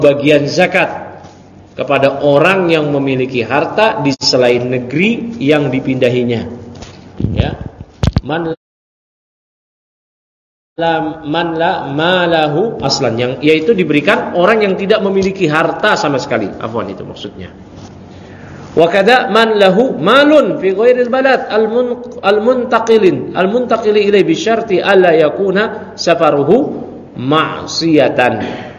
pembagian zakat kepada orang yang memiliki harta di selain negeri yang dipindahinya. Ya. Man la malahu aslan, yang yaitu diberikan orang yang tidak memiliki harta sama sekali. Afwan, itu maksudnya. Wa kada man lahu malun fi ghairil balad al-muntaqili ilai bi syarti alla yakuna safaruhu ma'siyatan.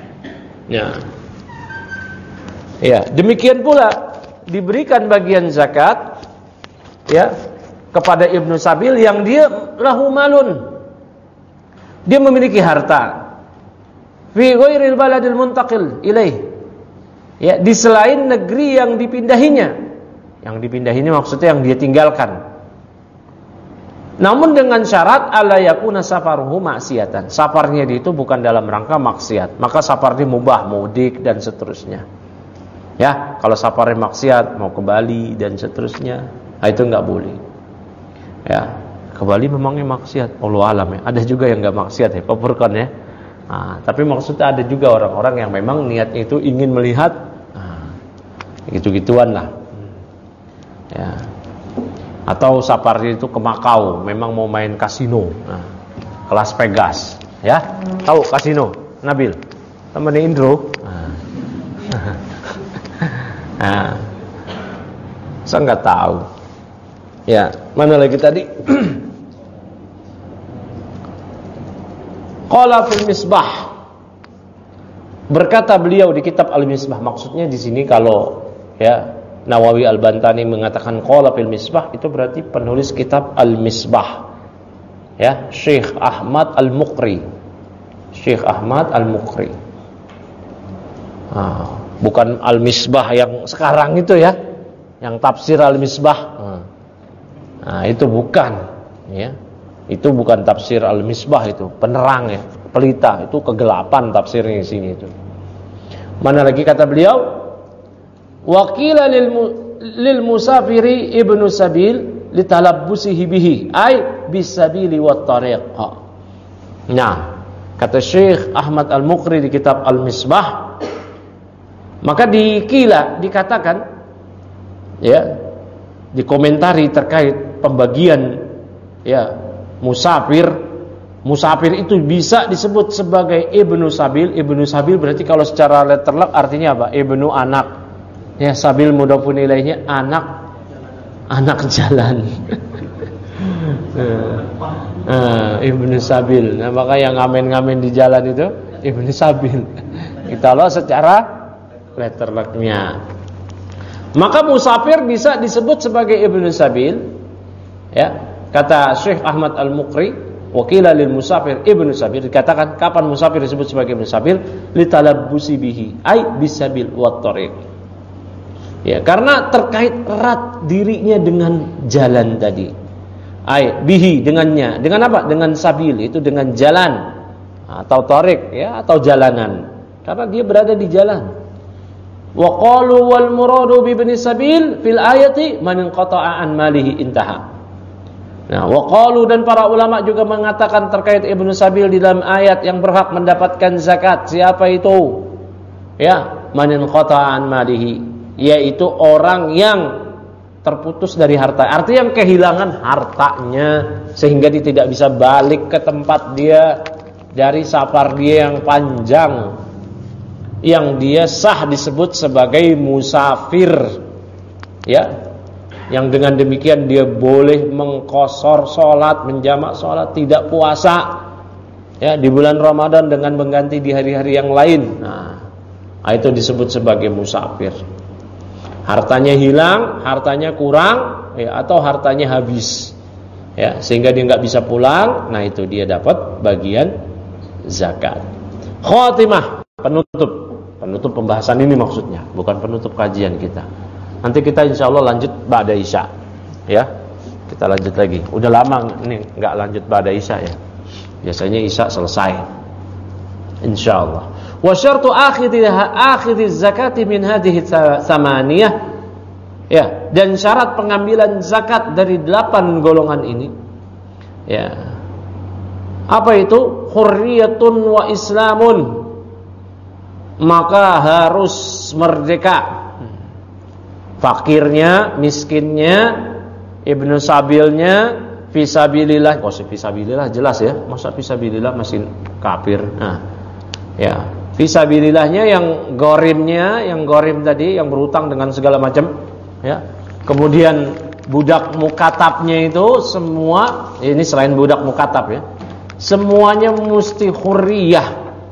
Ya, demikian pula diberikan bagian zakat ya kepada Ibnu Sabil yang dia lahu malun, dia memiliki harta fi ghairil baladil muntaqil ilaih, ya, di selain negeri yang dipindahinya. Yang dipindahinya maksudnya yang dia tinggalkan. Namun dengan syarat alla yakuna safaruhu maksiatan. Safarnya itu bukan dalam rangka maksiat. Maka safarnya mubah, mudik dan seterusnya. Ya, kalau safarnya maksiat, mau ke Bali dan seterusnya, itu enggak boleh. Ya, ke Bali memangnya maksiat. Wallahu alam ya. Ada juga yang enggak maksiat ya, Pak Furqan ya. Tapi maksudnya ada juga orang-orang yang memang niatnya itu ingin melihat gitu-gituan lah. Ya. Atau safarnya itu ke Makau, memang mau main kasino, ke Las Vegas, ya. Tahu kasino, Nabil? Temannya Indro. Saya nggak tahu. Ya, mana lagi tadi? Qala fil Misbah. Berkata beliau di kitab Al-Misbah, maksudnya di sini kalau ya Nawawi Al-Bantani mengatakan qala fil Misbah, itu berarti penulis kitab Al-Misbah. Ya, Syekh Ahmad Al-Muqri. Syekh Ahmad Al-Muqri. Bukan Al-Misbah yang sekarang itu ya, yang tafsir Al-Misbah. Itu bukan, ya. Itu bukan tafsir Al-Misbah, itu penerang ya, pelita, itu kegelapan tafsirnya di sini itu. Mana lagi kata beliau? Waqila lil musafiri ibnu sabil litalabbusihi bihi ay bisabili wat tariq. Nah, kata Syekh Ahmad Al-Muqri di kitab Al-Misbah, maka dikatakan ya, dikomentari terkait pembagian ya musafir itu bisa disebut sebagai ibnu sabil. Ibnu sabil berarti kalau secara letterlock artinya apa? Ibnu anak. Ya, sabil mudhafun ilaihnya anak jalan. Ibnu sabil. Nah, maka yang ngamen-ngamen di jalan itu ibnu sabil. Kita loh secara letterlocknya. Maka musafir bisa disebut sebagai ibnu sabil. Ya, kata Syekh Ahmad Al-Muqri, wakila lil musafir ibnu sabil, dikatakan kapan musafir disebut sebagai ibnu sabil? Litalabbusi bihi ay bisabil wat tariq. Ya, karena terkait erat dirinya dengan jalan tadi. Ay bihi, dengannya. Dengan apa? Dengan sabil, itu dengan jalan atau tariq ya, atau jalanan. Karena dia berada di jalan. Wa qalu wal muradu bi ibni sabil fil ayati man inqata'a an malihi intaha. Nah, wa qalu, dan para ulama juga mengatakan terkait ibnu sabil di dalam ayat yang berhak mendapatkan zakat. Siapa itu? Ya, man inqata'a an malihi, yaitu orang yang terputus dari harta, artinya yang kehilangan hartanya sehingga dia tidak bisa balik ke tempat dia dari safar dia yang panjang, yang dia sah disebut sebagai musafir, ya, yang dengan demikian dia boleh mengqashar salat, menjamak salat, tidak puasa ya di bulan Ramadan dengan mengganti di hari-hari yang lain. Nah, itu disebut sebagai musafir. Hartanya hilang, hartanya kurang, ya, atau hartanya habis, ya, sehingga dia nggak bisa pulang. Nah, itu dia dapat bagian zakat. Khotimah, penutup pembahasan ini maksudnya, bukan penutup kajian kita. Nanti kita insya Allah lanjut ba'da isya, ya, kita lanjut lagi. Udah lama nih nggak lanjut ba'da isya ya. Biasanya isya selesai, insya Allah. Wa syartu akhidhi zakati min hadhihi thamaniyah, ya, dan syarat pengambilan zakat dari 8 golongan ini, ya, apa itu? Hurriyatun wa islamun, maka harus merdeka. Fakirnya, miskinnya, ibnu sabilnya, fisabilillah. Oh, fisabilillah jelas ya. Masa fisabilillah masih kafir? Nah, ya. Fisabilillahnya yang gorimnya, yang gorim tadi, yang berutang dengan segala macam, ya. Kemudian budak mukatabnya itu semua, ini selain budak mukatab ya, semuanya mesti hurriyah,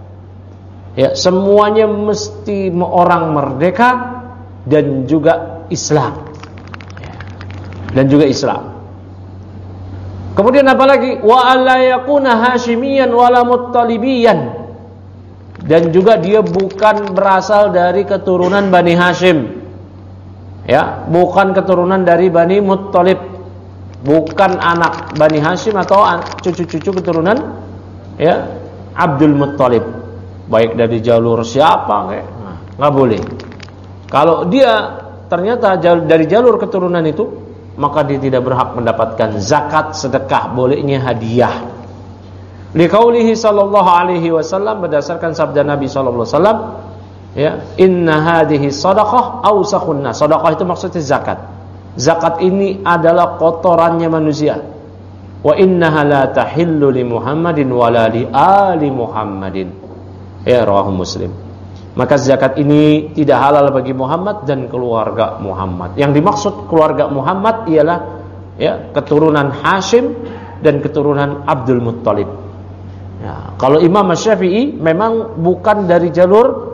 ya, semuanya mesti orang merdeka dan juga Islam, ya. Dan juga Islam. Kemudian apalagi wa alla yakuna hasyimiyan wala muttalibiyan. Dan juga dia bukan berasal dari keturunan Bani Hashim, ya, bukan keturunan dari Bani Muttalib, bukan anak Bani Hashim atau cucu-cucu keturunan, ya, Abdul Muttalib, baik dari jalur siapa, nggak boleh. Kalau dia ternyata dari jalur keturunan itu, maka dia tidak berhak mendapatkan zakat, sedekah, bolehnya hadiah. Liqaulihi sallallahu alaihi wasallam, berdasarkan sabda Nabi sallallahu alaihi wasallam, ya, inna hadhihi shadaqah awsakhun nas. Sedekah itu maksudnya zakat. Zakat ini adalah kotorannya manusia. Wa innaha la tahillu li Muhammadin wala li ali Muhammadin. Ya, rawahu Muslim. Maka zakat ini tidak halal bagi Muhammad dan keluarga Muhammad. Yang dimaksud keluarga Muhammad ialah, ya, keturunan Hashim dan keturunan Abdul Muttalib. Ya, kalau Imam Syafi'i memang bukan dari jalur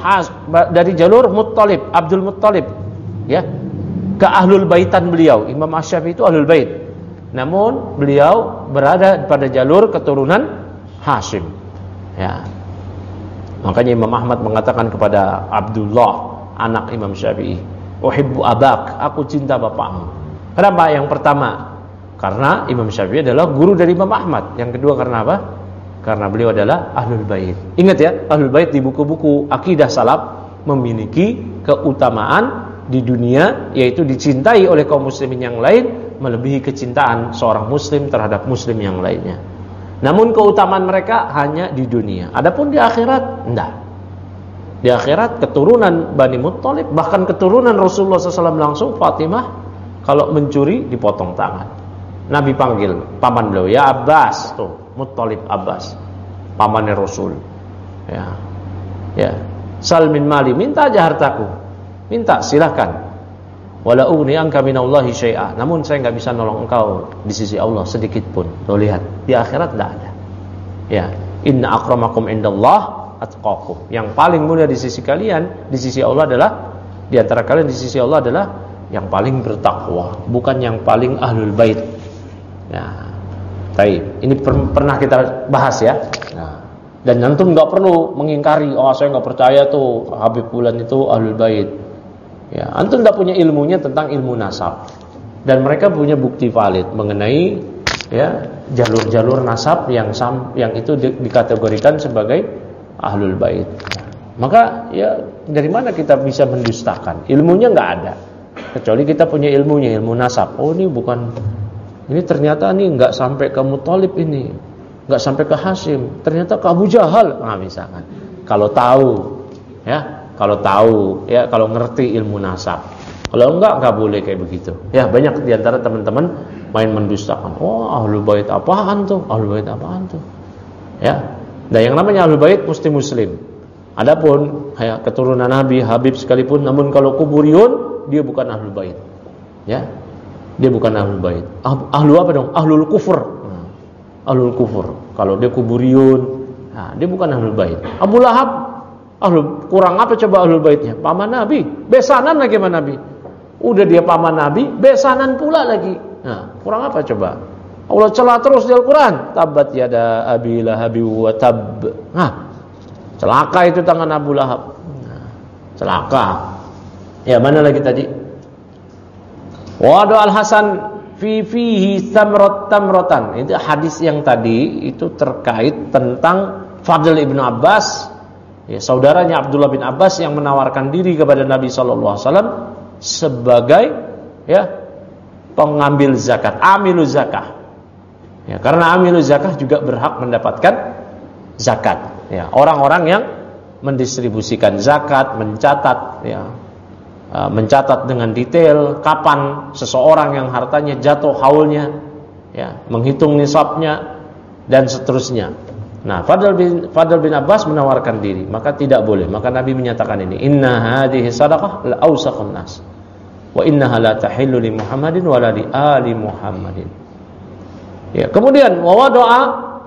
Muttalib, Abdul Muttalib, ya, ke ahlul baitan beliau. Imam Syafi'i itu ahlul bait. Namun beliau berada pada jalur keturunan Hashim. Ya. Makanya Imam Ahmad mengatakan kepada Abdullah, anak Imam Syafi'i, "Uhibbu abak, aku cinta bapakmu." Kenapa? Yang pertama, karena Imam Syafi'i adalah guru dari Imam Ahmad. Yang kedua karena apa? Karena beliau adalah ahlul bait. Ingat ya, ahlul bait di buku-buku akidah salaf memiliki keutamaan di dunia, yaitu dicintai oleh kaum muslimin yang lain melebihi kecintaan seorang muslim terhadap muslim yang lainnya. Namun keutamaan mereka hanya di dunia. Adapun di akhirat, enggak. Di akhirat keturunan Bani Muttalib, bahkan keturunan Rasulullah SAW langsung, Fatimah kalau mencuri dipotong tangan. Nabi panggil paman beliau, ya Abbas, tuh Muttalib Abbas, pamannya Rasul. Ya, ya. Sal min mali, minta aja hartaku, minta silakan. Wala ugni anka minallahi syai'a, namun saya nggak bisa nolong engkau di sisi Allah sedikit pun. Tuh lihat, di akhirat tidak ada. Ya, inna akramakum indallah atqakum. Yang paling mulia di sisi kalian, di sisi Allah adalah, di antara kalian di sisi Allah adalah yang paling bertakwa, bukan yang paling ahlul bait. Ya. Baik, ini pernah kita bahas ya. Nah, dan antum nggak perlu mengingkari, oh saya nggak percaya tuh Habib Fulan itu ahlul bait. Ya, antum nggak punya ilmunya tentang ilmu nasab, dan mereka punya bukti valid mengenai, ya, jalur-jalur nasab yang itu dikategorikan sebagai ahlul bait. Maka ya dari mana kita bisa mendustakan? Ilmunya nggak ada, kecuali kita punya ilmunya, ilmu nasab. Oh ini bukan. Ini ternyata nih nggak sampai ke Muttalib, ini nggak sampai ke Hashim, ternyata ke Abu Jahal. Nah, misalkan, kalau tahu, ya, kalau ngerti ilmu nasab. Kalau nggak boleh kayak begitu. Ya, banyak diantara teman-teman main mendustakan. Oh, ahlul bait apaan tuh? Ahlul bait apaan tuh? Ya, nah yang namanya ahlul bait mesti muslim. Adapun ya, keturunan Nabi, Habib sekalipun, namun kalau kuburiyun dia bukan ahlul bait. Ya. Dia bukan ahlul bait. Ahlu apa dong? Ahlul kufur. Ahlul kufur. Kalau dia kuburiyun, nah, dia bukan ahlul bait. Abu Lahab, kurang apa coba ahlul baitnya? Paman Nabi, besanan lagi sama Nabi. Udah dia paman Nabi, besanan pula lagi. Nah, kurang apa coba? Allah celah terus di Al-Quran. Tabat yada abi lahabi wa tab. Nah, celaka itu tangan Abu Lahab. Nah, celaka. Ya, mana lagi tadi? Wadu al-Hasan fihi tamrotan. Itu hadis yang tadi itu terkait tentang Fadl ibnu Abbas, ya, saudaranya Abdullah bin Abbas yang menawarkan diri kepada Nabi SAW sebagai, ya, pengambil zakat, amilu zakah. Ya, karena amilu zakah juga berhak mendapatkan zakat. Ya, orang-orang yang mendistribusikan zakat, mencatat ya, mencatat dengan detail kapan seseorang yang hartanya jatuh haulnya, ya, menghitung nisabnya dan seterusnya. Nah, Fadl bin Abbas menawarkan diri, maka tidak boleh. Maka Nabi menyatakan ini, inna hadhihi sadaqah la awsaqun nas wa innaha la tahillu li Muhammadin wa la li ali Muhammadin. Ya, kemudian wa wada'a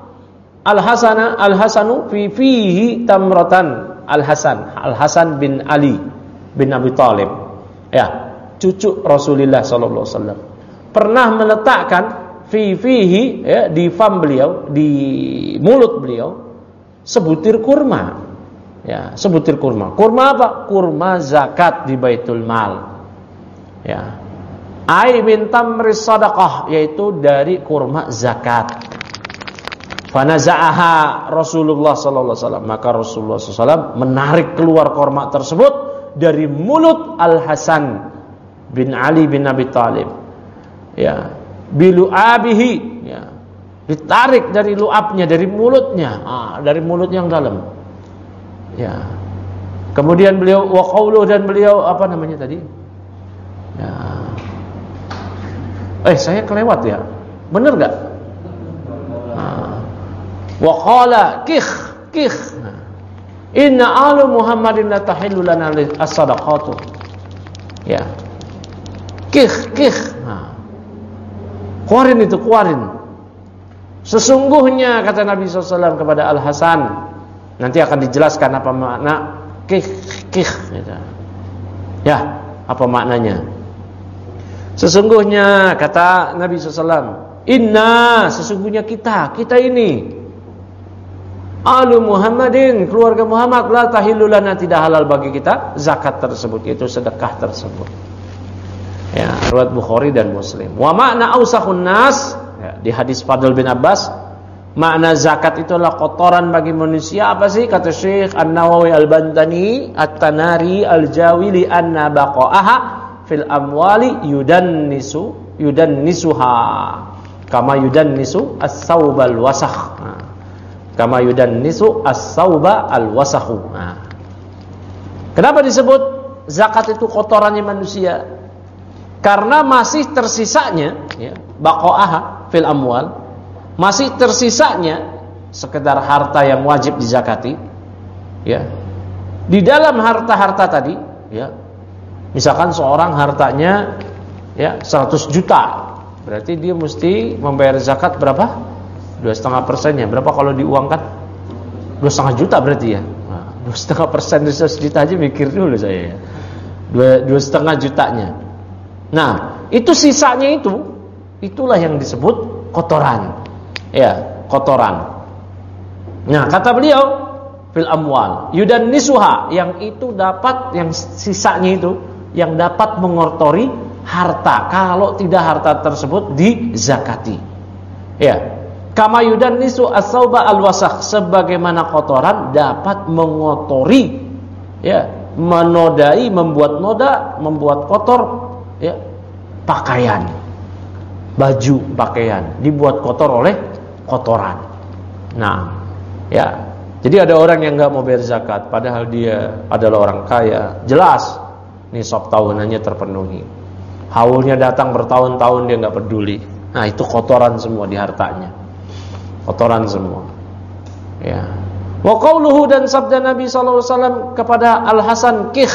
al-Hasanu fi fihi tamratan. Al-Hasan bin Ali bin Abi Thalib, ya, cucu Rasulullah sallallahu alaihi wasallam, pernah meletakkan fihi, ya, di fam beliau, di mulut beliau, sebutir kurma. Ya, sebutir kurma. Kurma apa? Kurma zakat di Baitul Mal. Ya. Ai min tamris sadaqah, yaitu dari kurma zakat. Fanaza'aha Rasulullah sallallahu alaihi wasallam, maka Rasulullah sallallahu alaihi wasallam menarik keluar kurma tersebut dari mulut Al-Hasan bin Ali bin Abi Thalib. Ya, bilu'abihi, ya, ditarik dari lu'abnya, dari mulutnya, dari mulut yang dalam. Ya. Kemudian beliau wa qauluh, dan beliau apa namanya tadi? Ya. Saya kelewat ya. Benar enggak? Wa qala kikh inna alu Muhammadin la tahillu lana as-sadaqatu. Ya. Kikh. Keluarin itu, keluarin. Sesungguhnya kata Nabi SAW kepada Al-Hasan, nanti akan dijelaskan apa makna kikh gitu. Ya, apa maknanya? Sesungguhnya kata Nabi SAW, inna, sesungguhnya kita ini alu Muhammadin, keluarga Muhammad, la tahillu lana, tidak halal bagi kita zakat tersebut, yaitu sedekah tersebut. Ya, riwayat Bukhari dan Muslim. Wa makna ausakhun nas, ya, di hadis Fadl bin Abbas, makna zakat itu adalah kotoran bagi manusia. Apa sih? Kata Syekh An-Nawawi Al-Bantani At-Tanari Al-Jawili anna baqa'aha fil amwali yudannisuha kama yudannisu as-saubal wasakh. Kama yudannisu as-sauba al-wasakhu. Kenapa disebut zakat itu kotorannya manusia? Karena masih tersisanya, ya, baqa'aha fil amwal, masih tersisanya sekedar harta yang wajib dizakati, ya. Di dalam harta-harta tadi, ya. Misalkan seorang hartanya, ya, 100 juta, berarti dia mesti membayar zakat berapa? 2,5%-nya. Berapa kalau diuangkan? 2,5 juta berarti ya. 2,5% dari 100 juta aja mikir dulu saya ya. 2,5 jutanya. Nah, itu sisanya itulah yang disebut kotoran. Ya, kotoran. Nah, kata beliau fil amwal yudannisuha, yang itu dapat, yang sisanya itu yang dapat mengotori harta kalau tidak harta tersebut dizakati. Ya. Kama yudannisu as-sauba al-wasakh, sebagaimana kotoran dapat mengotori, ya, menodai, membuat noda, membuat kotor, ya, pakaian, baju pakaian dibuat kotor oleh kotoran. Nah, ya, jadi ada orang yang nggak mau bayar zakat, padahal dia adalah orang kaya, jelas nisab tahunannya terpenuhi, haulnya datang bertahun-tahun, dia nggak peduli. Nah, itu kotoran semua di hartanya. Kotoran semua. Ya. Wa qauluhu, dan sabda Nabi sallallahu alaihi wasallam kepada Al-Hasan, kikh.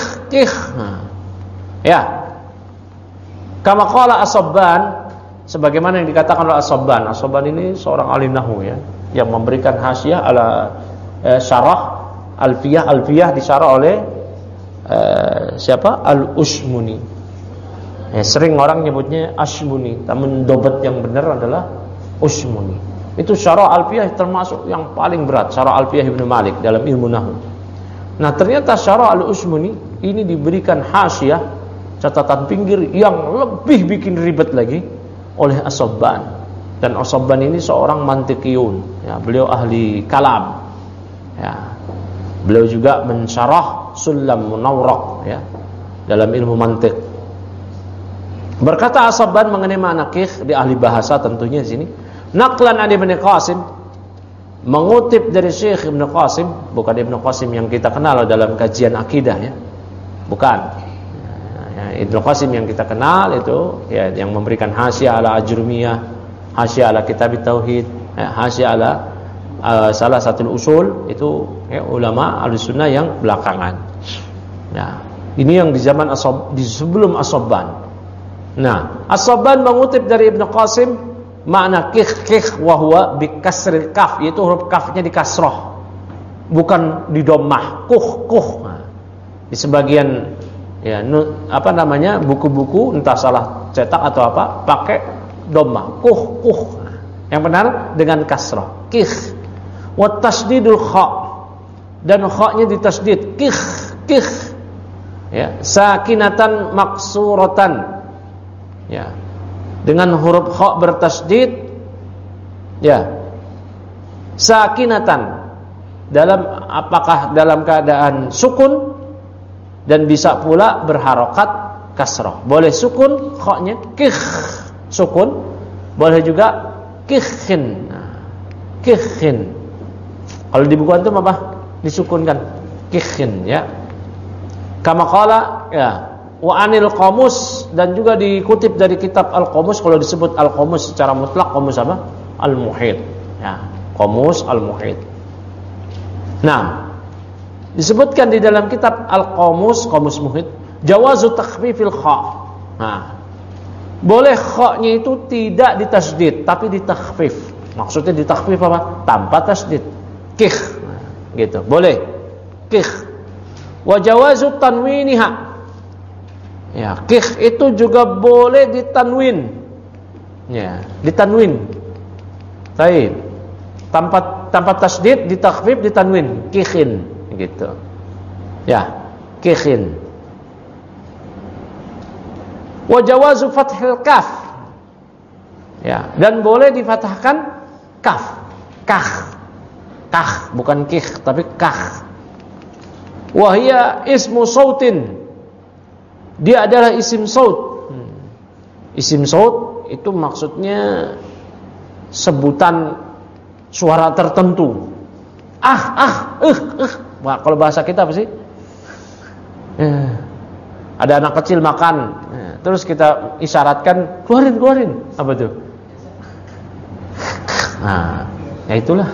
Ya. Kama qala As-Sabban, sebagaimana yang dikatakan oleh As-Sabban. As-Sabban ini seorang alim nahwu, ya, yang memberikan hasyiah ala syarah Alfiyah disyarah oleh siapa? Al-Ushmuni. Ya, sering orang nyebutnya Ashmuni, namun dobat yang benar adalah Ushmuni. Itu syarah Alfiyah termasuk yang paling berat, syarah Alfiyah Ibnu Malik dalam ilmu nahwu. Nah, ternyata syarah Al-Ushmuni ini diberikan hasyiah, catatan pinggir yang lebih bikin ribet lagi oleh As-Sabban. Dan As-Sabban ini seorang mantiqiyun, ya, beliau ahli kalam. Ya. Beliau juga mensyarah Sulam Munawraq, ya, dalam ilmu mantiq. Berkata As-Sabban mengenai makna kikh, di ahli bahasa tentunya di sini. Naqlan an Ibnu Qasim, mengutip dari Syekh Ibnu Qasim, bukan Ibnu Qasim yang kita kenal dalam kajian akidah ya. Bukan. Ya, Ibnu Qasim yang kita kenal itu ya yang memberikan hasyiah ala Ajrumiyah, hasyiah ala Kitab Tauhid, hasyiah ala salah satu usul itu ya, ulama Ahlussunnah yang belakangan. Nah, ini yang di zaman di sebelum As-Sabban. Nah, As-Sabban mengutip dari Ibnu Qasim makna kikh wa huwa bi kasril kaf, yaitu huruf kafnya di kasrah, bukan di dhammah. Kuh. Nah, di sebagian ya buku-buku entah salah cetak atau apa pakai dhammah. Kuh. Nah, yang benar dengan kasrah. Kikh. Wa tasdidul kha, dan kha-nya ditasdid. Kikh. Ya, sakinatan maksuratan. Ya. Dengan huruf kha bertasdid ya, sakinatan apakah dalam keadaan sukun, dan bisa pula berharokat kasrah. Boleh sukun kha-nya kikh sukun, boleh juga kikhin. Kikhin kalau di buku antum apa? Disukunkan kikhin ya. Kama qala ya, wa anil qamus, dan juga dikutip dari kitab Al-Qamus. Kalau disebut Al-Qamus secara mutlak, qamus apa? Al-Muhit ya, qamus Al-Muhit. Nah, disebutkan di dalam kitab Al-Qamus, qamus Muhit, jawazu takhfifil kha. Nah, boleh kha-nya itu tidak ditasdid tapi ditakhfif. Maksudnya ditakhfif apa? Tanpa tasdid. Kikh nah, gitu. Boleh. Kikh. Wa jawazu tanwiniha. Ya, kikh itu juga boleh ditanwin. Ya, ditanwin. Baik. Tanpa tasdid, ditakhfif, ditanwin. Kikhin gitu. Ya, kikhin. Wa jawazu fathil kaf. Ya, dan boleh difathahkan kaf. Kah, bukan kikh tapi kah. Wa hiya ismu sautin. Dia adalah isim saut. Isim saut itu maksudnya sebutan suara tertentu. Nah, kalau bahasa kita apa sih? Ada anak kecil makan, terus kita isyaratkan keluarin. Apa tuh? Nah, ya itulah.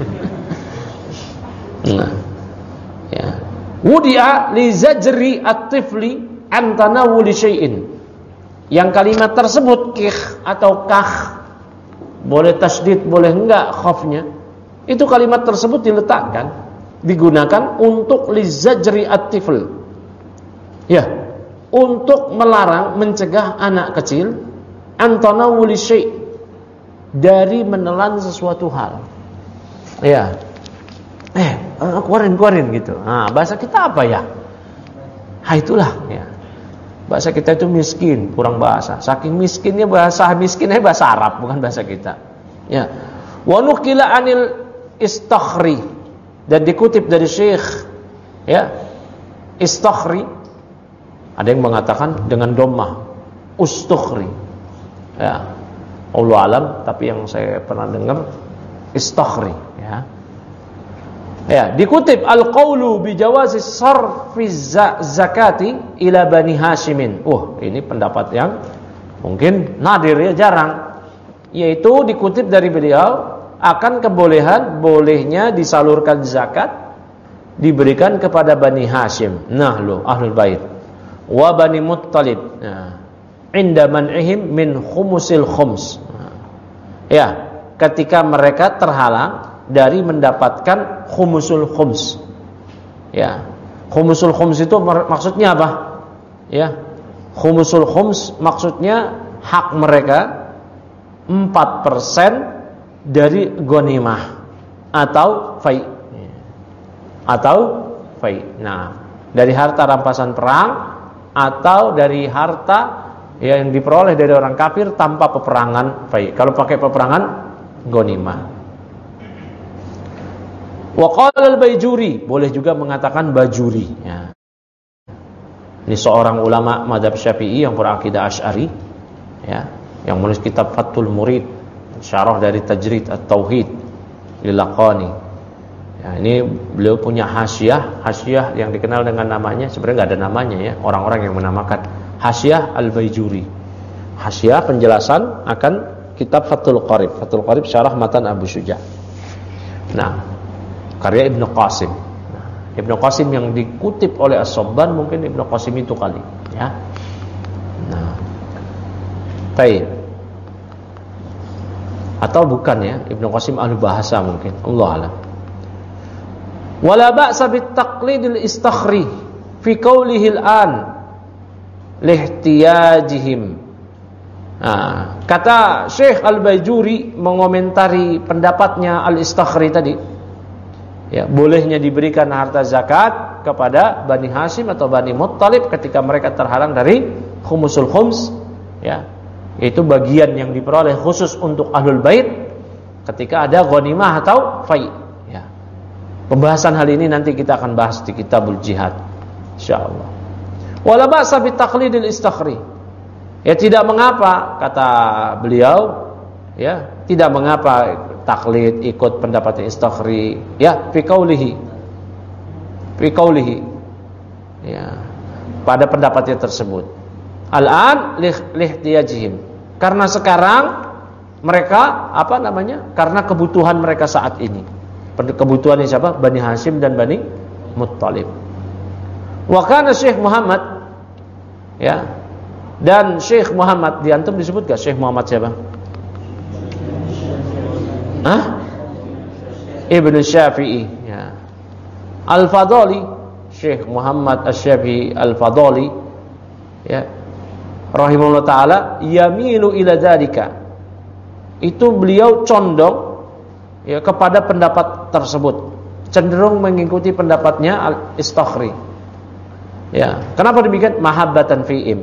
Nah, ya. Wudi'a li zajri at-tifli an tanawuli syai'in. Yang kalimat tersebut kikh atau kah, boleh tasdid boleh enggak khafnya, itu kalimat tersebut diletakkan, digunakan untuk li zajri at-tifl. Ya, untuk melarang, mencegah anak kecil an tanawuli syai', dari menelan sesuatu hal. Ya. Keluarin gitu. Nah, bahasa kita apa ya? Itulah ya. Bahasa kita itu miskin, kurang bahasa. Saking miskinnya bahasa Arab, bukan bahasa kita. Ya. Wa nuqila anil Istakhri, dan dikutip dari Syekh ya, Istakhri. Ada yang mengatakan dengan dhammah, Ustukhri. Ya. Allah alam, tapi yang saya pernah dengar Istakhri ya. Ya, dikutip al-qaulu bi jawazi sarfi zakati ila Bani Hashimin. Ini pendapat yang mungkin nadir ya, jarang. Yaitu dikutip dari beliau akan bolehnya disalurkan zakat diberikan kepada Bani Hashim. Ahlul bait. Wa Bani Muttalib. Inda man'ihim min khumusil khums. Ya, ketika mereka terhalang dari mendapatkan khumusul khums. Ya. Khumusul khums itu maksudnya apa? Ya. Khumusul khums maksudnya hak mereka 4% dari ghanimah atau fai. Nah, dari harta rampasan perang atau dari harta yang diperoleh dari orang kafir tanpa peperangan fai. Kalau pakai peperangan ghanimah. Wa qala al-Baijuri, boleh juga mengatakan Bajuri ya. Ini seorang ulama mazhab Syafi'i yang berakidah Asy'ari ya, yang menulis kitab Fathul Murid, syarah dari Tajrid At-Tauhid Lilaqani. Ya, ini beliau punya hasyiah yang dikenal dengan namanya, sebenarnya nggak ada namanya ya, orang-orang yang menamakan Hasyiah Al-Baijuri. Hasyiah penjelasan akan kitab Fathul Qarib. Fathul Qarib syarah matan Abu Syuja'. Nah, karya Ibnu Qasim. Ibnu Qasim yang dikutip oleh As-Sabban mungkin Ibnu Qasim itu kali, ya. Nah, baik. Atau bukan ya, Ibnu Qasim ahli bahasa mungkin, Allah alam. Wala ba'sa bit taqlidil istakhri fi qawlihi al-an lihtiyajihim. Nah, kata Syekh Al-Baijuri mengomentari pendapatnya Al-Istakhri tadi, ya, bolehnya diberikan harta zakat kepada Bani Hashim atau Bani Muttalib ketika mereka terhalang dari khumusul khums, ya, yaitu bagian yang diperoleh khusus untuk Ahlul Bait ketika ada ghanimah atau fai. Ya. Pembahasan hal ini nanti kita akan bahas di Kitabul Jihad, insyaallah. Wala ba'sa bi taqlidil istakhri. Ya, tidak mengapa, kata beliau, ya, tidak mengapa taklid ikut pendapatnya Istakhri, ya, fi qaulihi, ya, pada pendapatnya tersebut. Al-an lihtiyajihim, karena sekarang mereka karena kebutuhan mereka saat ini. Kebutuhan siapa? Bani Hashim dan Bani Muttalib. Wa kana Syekh Muhammad, ya, dan Syekh Muhammad, di antum disebut gak Syekh Muhammad siapa? Ibnu Syafi'i, ya. Al-Fadhali, Syekh Muhammad Asy-Syafi'i Al-Fadhali, ya, rahimahullah taala, yamilu ila dzalika. Itu beliau condong, ya, kepada pendapat tersebut, cenderung mengikuti pendapatnya Al-Istakhri. Ya, kenapa demikian? Mahabbatan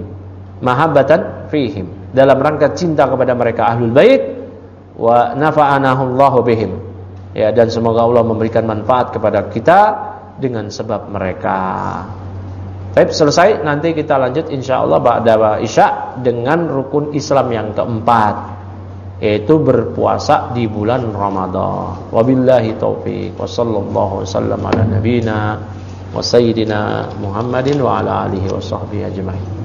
fihim, dalam rangka cinta kepada mereka Ahlul Bait, wa nafa'anahullahu bihim, ya, dan semoga Allah memberikan manfaat kepada kita dengan sebab mereka. Baik, selesai, nanti kita lanjut insyaallah ba'da Isya dengan rukun Islam yang keempat, yaitu berpuasa di bulan Ramadan. Wabillahi taufik, wa sallallahu wasallam ala nabiyina wa sayyidina Muhammadin wa ala alihi wa sahbihi ajma'in.